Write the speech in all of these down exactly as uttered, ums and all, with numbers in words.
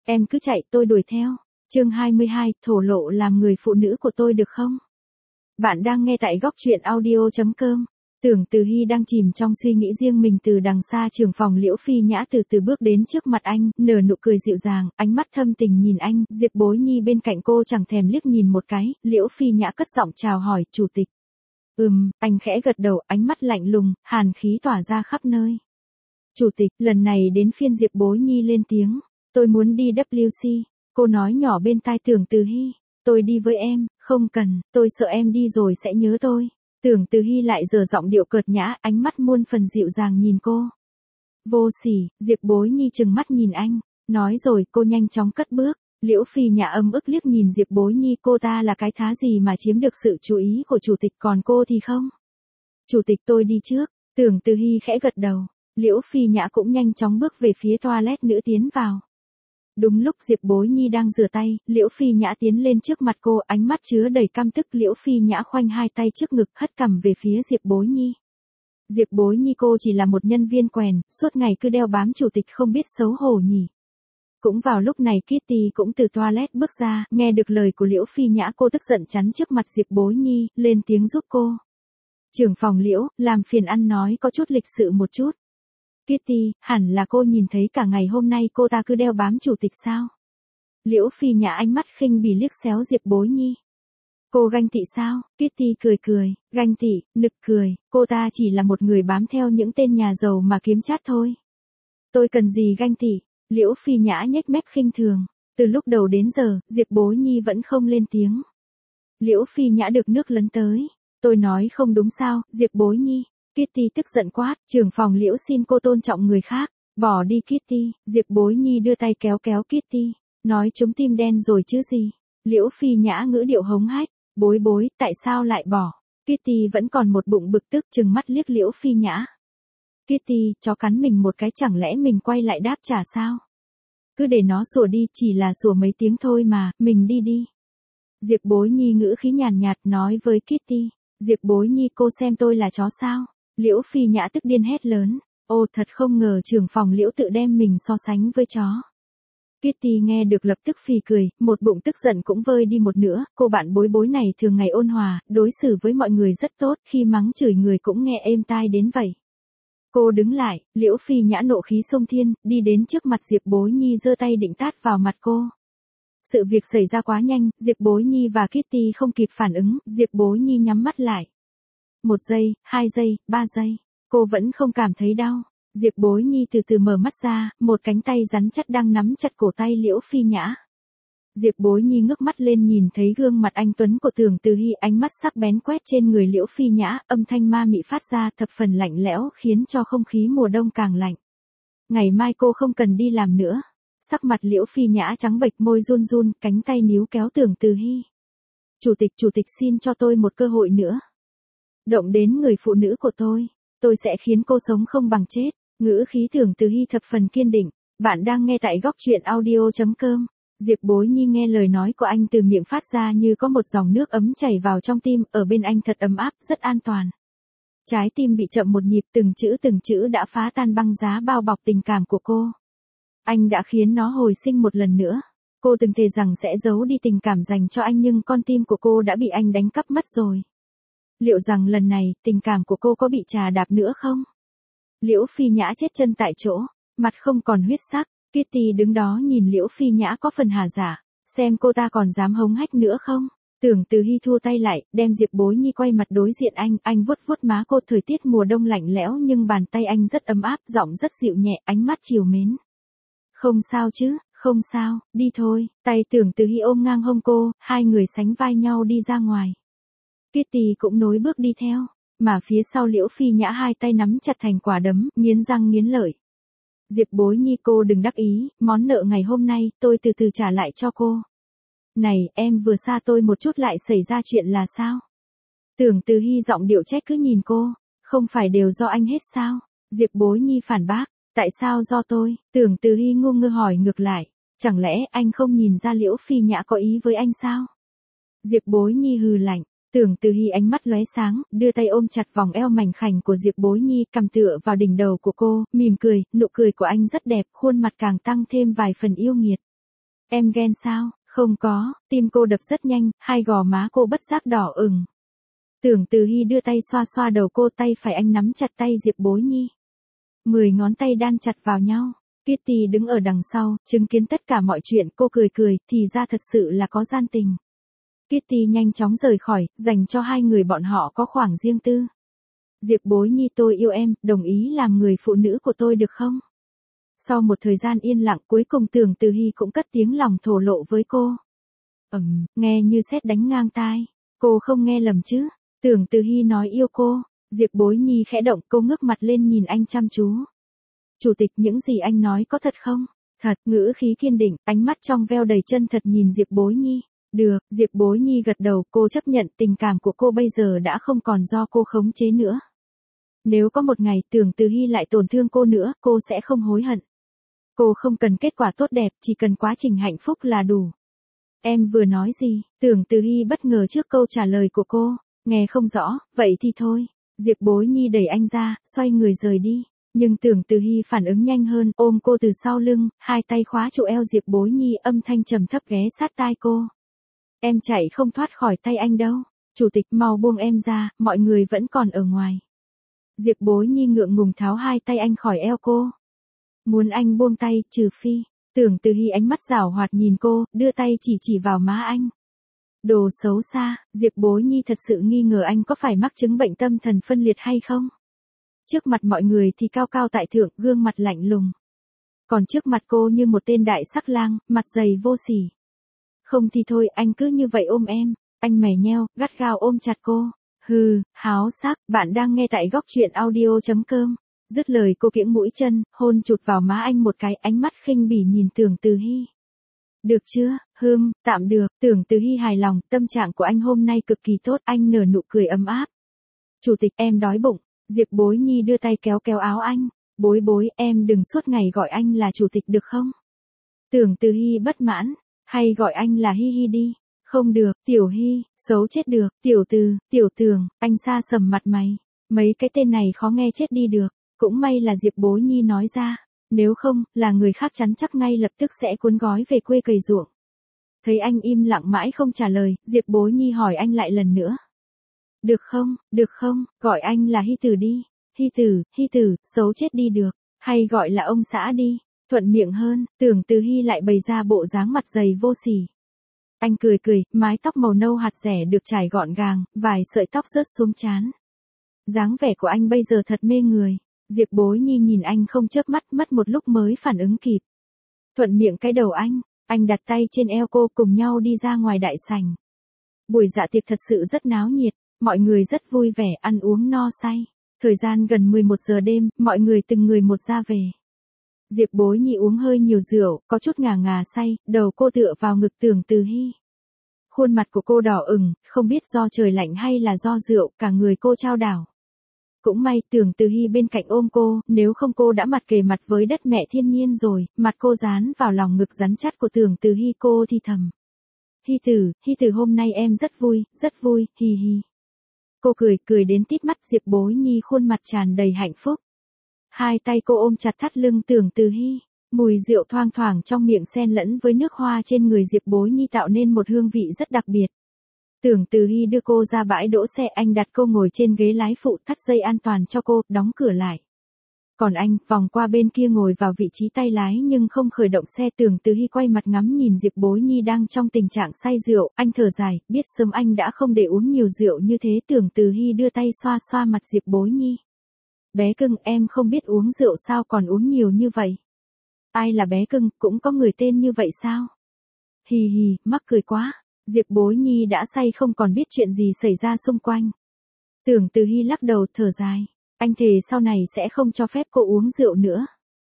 Em cứ chạy, tôi đuổi theo. Chương hai mươi hai, thổ lộ làm người phụ nữ của tôi được không? Bạn đang nghe tại góc truyện audio chấm com. Tưởng Từ Hy đang chìm trong suy nghĩ riêng mình từ đằng xa trưởng phòng Liễu Phi Nhã từ từ bước đến trước mặt anh, nở nụ cười dịu dàng, ánh mắt thâm tình nhìn anh, Diệp Bối Nhi bên cạnh cô chẳng thèm liếc nhìn một cái, Liễu Phi Nhã cất giọng chào hỏi, chủ tịch. Ừm, anh khẽ gật đầu, ánh mắt lạnh lùng, hàn khí tỏa ra khắp nơi. Chủ tịch, lần này đến phiên Diệp Bối Nhi lên tiếng, tôi muốn đi W C, cô nói nhỏ bên tai Tưởng Từ Hy, tôi đi với em, không cần, tôi sợ em đi rồi sẽ nhớ tôi. Tưởng Từ Hy lại giở giọng điệu cợt nhã, ánh mắt muôn phần dịu dàng nhìn cô. Vô sỉ, Diệp Bối Nhi trừng mắt nhìn anh, nói rồi cô nhanh chóng cất bước. Liễu Phi Nhã âm ức liếc nhìn Diệp Bối Nhi, cô ta là cái thá gì mà chiếm được sự chú ý của chủ tịch, còn cô thì không. Chủ tịch, tôi đi trước. Tưởng Từ Hy khẽ gật đầu. Liễu Phi Nhã cũng nhanh chóng bước về phía toilet nữ tiến vào. Đúng lúc Diệp Bối Nhi đang rửa tay, Liễu Phi Nhã tiến lên trước mặt cô, ánh mắt chứa đầy căm tức. Liễu Phi Nhã khoanh hai tay trước ngực, hất cằm về phía Diệp Bối Nhi. Diệp Bối Nhi, cô chỉ là một nhân viên quèn, suốt ngày cứ đeo bám chủ tịch không biết xấu hổ nhỉ. Cũng vào lúc này Kitty cũng từ toilet bước ra, nghe được lời của Liễu Phi Nhã, cô tức giận chắn trước mặt Diệp Bối Nhi, lên tiếng giúp cô. Trưởng phòng Liễu, làm phiền ăn nói có chút lịch sự một chút. Kitty, hẳn là cô nhìn thấy cả ngày hôm nay cô ta cứ đeo bám chủ tịch sao? Liễu Phi Nhã ánh mắt khinh bỉ liếc xéo Diệp Bối Nhi. Cô ganh tị sao? Kitty cười cười, ganh tị, nực cười, cô ta chỉ là một người bám theo những tên nhà giàu mà kiếm chát thôi. Tôi cần gì ganh tị? Liễu Phi Nhã nhếch mép khinh thường, từ lúc đầu đến giờ, Diệp Bối Nhi vẫn không lên tiếng. Liễu Phi Nhã được nước lấn tới, tôi nói không đúng sao, Diệp Bối Nhi. Kitty tức giận quát, trưởng phòng Liễu xin cô tôn trọng người khác, bỏ đi Kitty. Diệp Bối Nhi đưa tay kéo kéo Kitty, nói chúng tim đen rồi chứ gì. Liễu Phi Nhã ngữ điệu hống hách, bối bối, tại sao lại bỏ? Kitty vẫn còn một bụng bực tức, trừng mắt liếc Liễu Phi Nhã. Kitty, chó cắn mình một cái chẳng lẽ mình quay lại đáp trả sao? Cứ để nó sủa đi, chỉ là sủa mấy tiếng thôi mà, mình đi đi. Diệp Bối Nhi ngữ khí nhàn nhạt nói với Kitty. Diệp Bối Nhi, cô xem tôi là chó sao? Liễu Phi Nhã tức điên hét lớn. Ô, thật không ngờ trưởng phòng Liễu tự đem mình so sánh với chó. Kitty nghe được lập tức phì cười, một bụng tức giận cũng vơi đi một nửa. Cô bạn Bối Bối này thường ngày ôn hòa, đối xử với mọi người rất tốt, khi mắng chửi người cũng nghe êm tai đến vậy. Cô đứng lại, Liễu Phi Nhã nộ khí xông thiên, đi đến trước mặt Diệp Bối Nhi giơ tay định tát vào mặt cô. Sự việc xảy ra quá nhanh, Diệp Bối Nhi và Kitty không kịp phản ứng, Diệp Bối Nhi nhắm mắt lại. Một giây, hai giây, ba giây, cô vẫn không cảm thấy đau. Diệp Bối Nhi từ từ mở mắt ra, một cánh tay rắn chắc đang nắm chặt cổ tay Liễu Phi Nhã. Diệp Bối Nhi ngước mắt lên nhìn thấy gương mặt anh tuấn của Tưởng Từ Hy, ánh mắt sắc bén quét trên người Liễu Phi Nhã, âm thanh ma mị phát ra thập phần lạnh lẽo khiến cho không khí mùa đông càng lạnh. Ngày mai cô không cần đi làm nữa. Sắc mặt Liễu Phi Nhã trắng bệch, môi run run, cánh tay níu kéo Tưởng Từ Hy. Chủ tịch, chủ tịch xin cho tôi một cơ hội nữa. Động đến người phụ nữ của tôi, tôi sẽ khiến cô sống không bằng chết. Ngữ khí Tưởng Từ Hy thập phần kiên định. Bạn đang nghe tại góc truyện audio chấm com. Diệp Bối Nhi nghe lời nói của anh từ miệng phát ra như có một dòng nước ấm chảy vào trong tim, ở bên anh thật ấm áp, rất an toàn. Trái tim bị chậm một nhịp, từng chữ từng chữ đã phá tan băng giá bao bọc tình cảm của cô. Anh đã khiến nó hồi sinh một lần nữa. Cô từng thề rằng sẽ giấu đi tình cảm dành cho anh, nhưng con tim của cô đã bị anh đánh cắp mất rồi. Liệu rằng lần này, tình cảm của cô có bị trà đạp nữa không? Liễu Phi Nhã chết chân tại chỗ, mặt không còn huyết sắc. Kitty đứng đó nhìn Liễu Phi Nhã có phần hà giả, xem cô ta còn dám hống hách nữa không. Tưởng Từ Hy thua tay lại, đem Diệp Bối Nhi quay mặt đối diện anh, anh vuốt vuốt má cô. Thời tiết mùa đông lạnh lẽo nhưng bàn tay anh rất ấm áp, giọng rất dịu nhẹ, ánh mắt trìu mến. Không sao chứ, không sao, đi thôi. Tay Tưởng Từ Hy ôm ngang hông cô, hai người sánh vai nhau đi ra ngoài. Kitty cũng nối bước đi theo, mà phía sau Liễu Phi Nhã hai tay nắm chặt thành quả đấm, nghiến răng nghiến lợi. Diệp Bối Nhi, cô đừng đắc ý, món nợ ngày hôm nay, tôi từ từ trả lại cho cô. Này, em vừa xa tôi một chút lại xảy ra chuyện là sao? Tưởng Từ Hy giọng điệu trách cứ nhìn cô, không phải đều do anh hết sao? Diệp Bối Nhi phản bác, tại sao do tôi? Tưởng Từ Hy ngu ngơ hỏi ngược lại, chẳng lẽ anh không nhìn ra Liễu Phi Nhã có ý với anh sao? Diệp Bối Nhi hừ lạnh. Tưởng Từ Hy ánh mắt lóe sáng, đưa tay ôm chặt vòng eo mảnh khảnh của Diệp Bối Nhi, cầm tựa vào đỉnh đầu của cô, mỉm cười, nụ cười của anh rất đẹp, khuôn mặt càng tăng thêm vài phần yêu nghiệt. Em ghen sao? Không có, tim cô đập rất nhanh, hai gò má cô bất giác đỏ ửng. Tưởng Từ Hy đưa tay xoa xoa đầu cô, tay phải anh nắm chặt tay Diệp Bối Nhi. Mười ngón tay đan chặt vào nhau. Kitty đứng ở đằng sau, chứng kiến tất cả mọi chuyện, cô cười cười, thì ra thật sự là có gian tình. Kitty nhanh chóng rời khỏi, dành cho hai người bọn họ có khoảng riêng tư. Diệp Bối Nhi, tôi yêu em, đồng ý làm người phụ nữ của tôi được không? Sau một thời gian yên lặng, cuối cùng Tưởng Từ Hy cũng cất tiếng lòng thổ lộ với cô. Ừm, nghe như sét đánh ngang tai. Cô không nghe lầm chứ? Tưởng Từ Hy nói yêu cô. Diệp Bối Nhi khẽ động, cô ngước mặt lên nhìn anh chăm chú. Chủ tịch, những gì anh nói có thật không? Thật, ngữ khí kiên định, ánh mắt trong veo đầy chân thật nhìn Diệp Bối Nhi. Được, Diệp Bối Nhi gật đầu, cô chấp nhận tình cảm của cô bây giờ đã không còn do cô khống chế nữa. Nếu có một ngày Tưởng Từ Hy lại tổn thương cô nữa, cô sẽ không hối hận. Cô không cần kết quả tốt đẹp, chỉ cần quá trình hạnh phúc là đủ. Em vừa nói gì? Tưởng Từ Hy bất ngờ trước câu trả lời của cô. Nghe không rõ, vậy thì thôi. Diệp Bối Nhi đẩy anh ra, xoay người rời đi. Nhưng Tưởng Từ Hy phản ứng nhanh hơn, ôm cô từ sau lưng, hai tay khóa trụ eo Diệp Bối Nhi, âm thanh trầm thấp ghé sát tai cô. Em chạy không thoát khỏi tay anh đâu. Chủ tịch, mau buông em ra, mọi người vẫn còn ở ngoài. Diệp Bối Nhi ngượng ngùng tháo hai tay anh khỏi eo cô. Muốn anh buông tay, trừ phi. Tưởng Từ Hy ánh mắt giảo hoạt nhìn cô, đưa tay chỉ chỉ vào má anh. Đồ xấu xa, Diệp Bối Nhi thật sự nghi ngờ anh có phải mắc chứng bệnh tâm thần phân liệt hay không. Trước mặt mọi người thì cao cao tại thượng, gương mặt lạnh lùng. Còn trước mặt cô như một tên đại sắc lang, mặt dày vô sỉ. Không thì thôi, anh cứ như vậy ôm em. Anh mè nheo, gắt gao ôm chặt cô. Hừ, háo sắc, bạn đang nghe tại góc truyện audio chấm com. Dứt lời cô kiễng mũi chân, hôn chụt vào má anh một cái, ánh mắt khinh bỉ nhìn Tưởng Từ Hy. Được chưa, hừm, tạm được. Tưởng Từ Hy hài lòng, tâm trạng của anh hôm nay cực kỳ tốt, anh nở nụ cười ấm áp. Chủ tịch, em đói bụng. Diệp Bối Nhi đưa tay kéo kéo áo anh. Bối bối, em đừng suốt ngày gọi anh là chủ tịch được không? Tưởng Từ Hy bất mãn, hay gọi anh là Hi Hi đi. Không được, Tiểu Hy, xấu chết được, Tiểu Từ, Tiểu Tường, anh xa sầm mặt mày. Mấy cái tên này khó nghe chết đi được. Cũng may là Diệp Bối Nhi nói ra. Nếu không, là người khác chắn chắc ngay lập tức sẽ cuốn gói về quê cày ruộng. Thấy anh im lặng mãi không trả lời, Diệp Bối Nhi hỏi anh lại lần nữa. Được không, được không, gọi anh là Hy Tử đi. Hy Tử, Hy Tử, xấu chết đi được. Hay gọi là ông xã đi. Thuận miệng hơn, Tưởng Từ Hy lại bày ra bộ dáng mặt dày vô sỉ. Anh cười cười, mái tóc màu nâu hạt rẻ được trải gọn gàng, vài sợi tóc rớt xuống trán. Dáng vẻ của anh bây giờ thật mê người. Diệp Bối Nhi nhìn anh không chớp mắt, mất một lúc mới phản ứng kịp. Thuận miệng cái đầu anh, anh đặt tay trên eo cô, cùng nhau đi ra ngoài đại sảnh. Buổi dạ tiệc thật sự rất náo nhiệt, mọi người rất vui vẻ, ăn uống no say. Thời gian gần mười một giờ đêm, mọi người từng người một ra về. Diệp Bối Nhi uống hơi nhiều rượu, có chút ngà ngà say, đầu cô tựa vào ngực Tưởng Từ Hy. Khuôn mặt của cô đỏ ửng, không biết do trời lạnh hay là do rượu, cả người cô chao đảo. Cũng may Tưởng Từ Hy bên cạnh ôm cô, nếu không cô đã mặt kề mặt với đất mẹ thiên nhiên rồi, mặt cô dán vào lòng ngực rắn chắc của Tưởng Từ Hy, cô thì thầm. Hy Tử, Hy Tử, hôm nay em rất vui, rất vui, hi hi. Cô cười, cười đến tít mắt. Diệp Bối Nhi khuôn mặt tràn đầy hạnh phúc. Hai tay cô ôm chặt thắt lưng Tưởng Từ Hy, mùi rượu thoang thoảng trong miệng xen lẫn với nước hoa trên người Diệp Bối Nhi tạo nên một hương vị rất đặc biệt. Tưởng Từ Hy đưa cô ra bãi đỗ xe, anh đặt cô ngồi trên ghế lái phụ, thắt dây an toàn cho cô, đóng cửa lại. Còn anh, vòng qua bên kia ngồi vào vị trí tay lái nhưng không khởi động xe. Tưởng Từ Hy quay mặt ngắm nhìn Diệp Bối Nhi đang trong tình trạng say rượu, anh thở dài, biết sớm anh đã không để uống nhiều rượu như thế. Tưởng Từ Hy đưa tay xoa xoa mặt Diệp Bối Nhi. Bé cưng, em không biết uống rượu sao còn uống nhiều như vậy? Ai là bé cưng, cũng có người tên như vậy sao? Hì hì, mắc cười quá. Diệp Bối Nhi đã say không còn biết chuyện gì xảy ra xung quanh. Tưởng Từ Hy lắc đầu thở dài. Anh thề sau này sẽ không cho phép cô uống rượu nữa.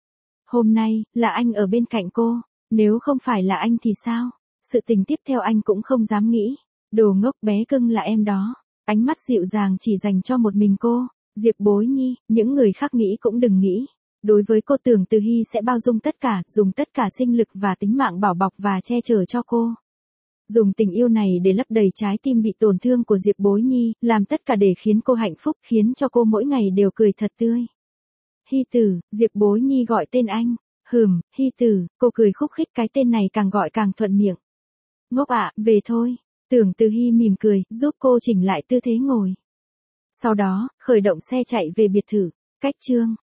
Hôm nay, là anh ở bên cạnh cô. Nếu không phải là anh thì sao? Sự tình tiếp theo anh cũng không dám nghĩ. Đồ ngốc, bé cưng là em đó. Ánh mắt dịu dàng chỉ dành cho một mình cô. Diệp Bối Nhi, những người khác nghĩ cũng đừng nghĩ. Đối với cô, Tưởng Từ Hy sẽ bao dung tất cả, dùng tất cả sinh lực và tính mạng bảo bọc và che chở cho cô. Dùng tình yêu này để lấp đầy trái tim bị tổn thương của Diệp Bối Nhi, làm tất cả để khiến cô hạnh phúc, khiến cho cô mỗi ngày đều cười thật tươi. Hy Tử, Diệp Bối Nhi gọi tên anh. Hừm, Hy Tử, cô cười khúc khích, cái tên này càng gọi càng thuận miệng. Ngốc ạ, về thôi. Tưởng Từ Hy mỉm cười, giúp cô chỉnh lại tư thế ngồi. Sau đó, khởi động xe chạy về biệt thự. Cách chương